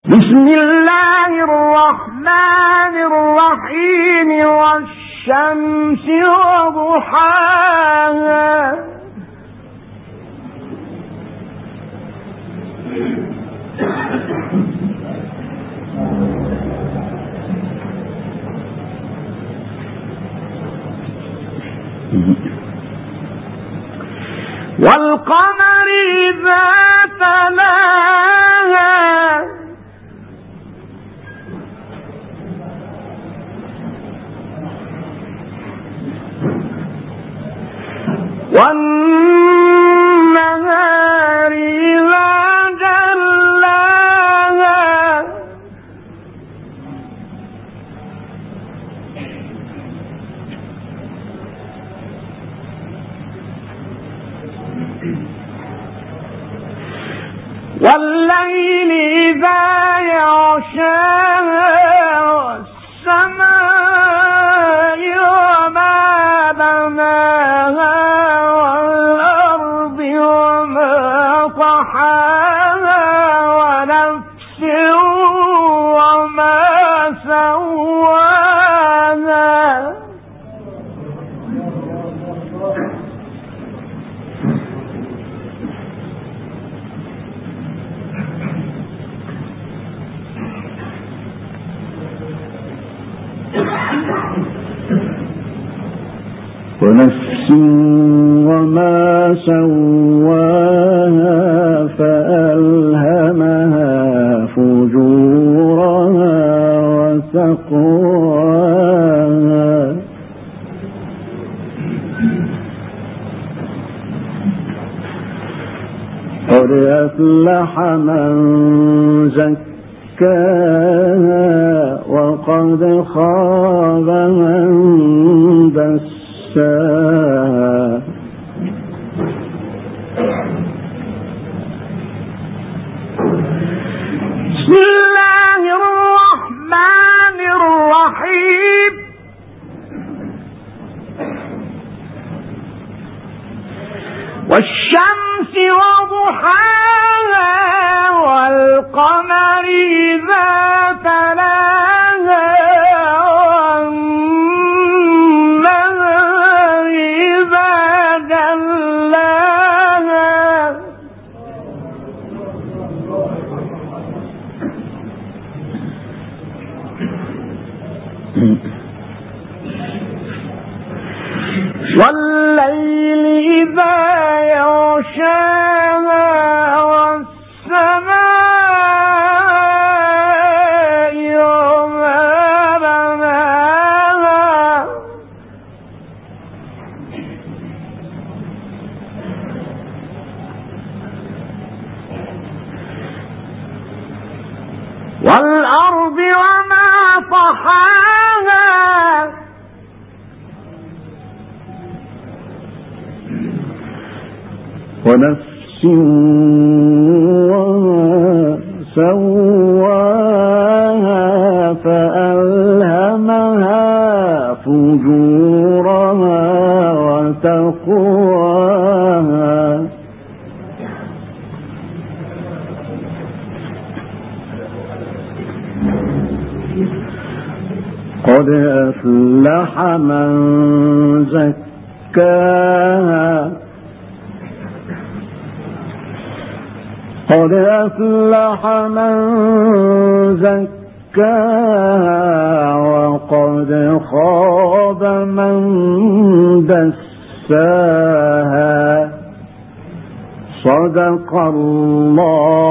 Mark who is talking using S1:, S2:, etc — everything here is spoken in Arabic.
S1: بسم الله الرحمن الرحيم والشمس وضحاها والقمر إذا تلاها والنهار إذا جلاها والليل إذا يغشاها والسماء وما بناها والأرض وما طحاها ونفس وما سواها ونفس وما سواها فألهمها فجورها وتقواها قد أفلح من زكاها وقد خاب من دساها بسم الله الرحمن الرحيم والشمس وضحاها والقمر إذا تلاها والنهار إذا جلاها والليل إذا يغشاها والسماء وما بناها والأرض وما طحاها ونفس وما سواها فألهمها فجورها وتقواها قد أفلح من زكاها قد أفلح من زكاها وقد خاب من دساها صدق الله